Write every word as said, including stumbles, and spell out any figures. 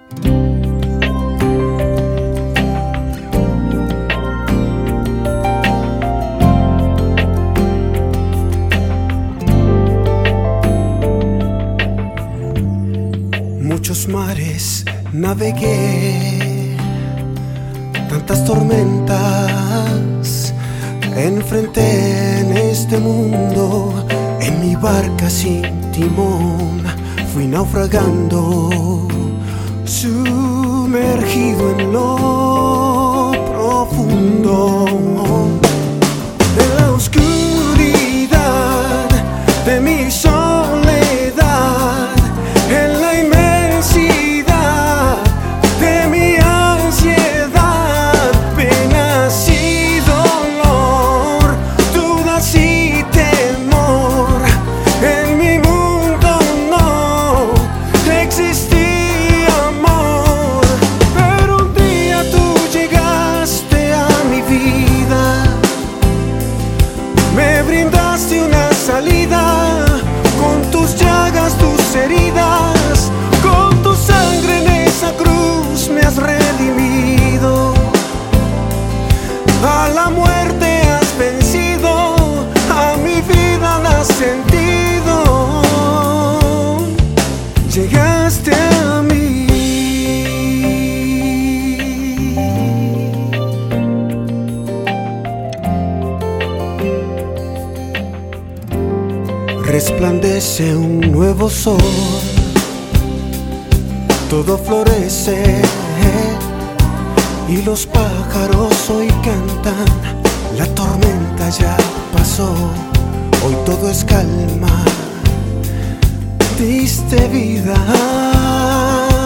Muchos mares navegué, tantas tormentas enfrenté en este mundo. En mi barca sin timón fui naufragando, sumergido en lo profundo. En la oscuridad de mi soledad, en la inmensidad de mi ansiedad, penas y dolor, dudas y temor. En mi mundo no existía amor, pero un día tú llegaste a mi vida, me brindaste una salida. Con tus llagas, tus heridas, con tu sangre en esa cruz me has redimido. A la muerte has vencido, a mi vida das sentido. Llegaste a mí. Resplandece un nuevo sol, todo florece y los pájaros hoy cantan. La tormenta ya pasó, hoy todo es calma. Diste vida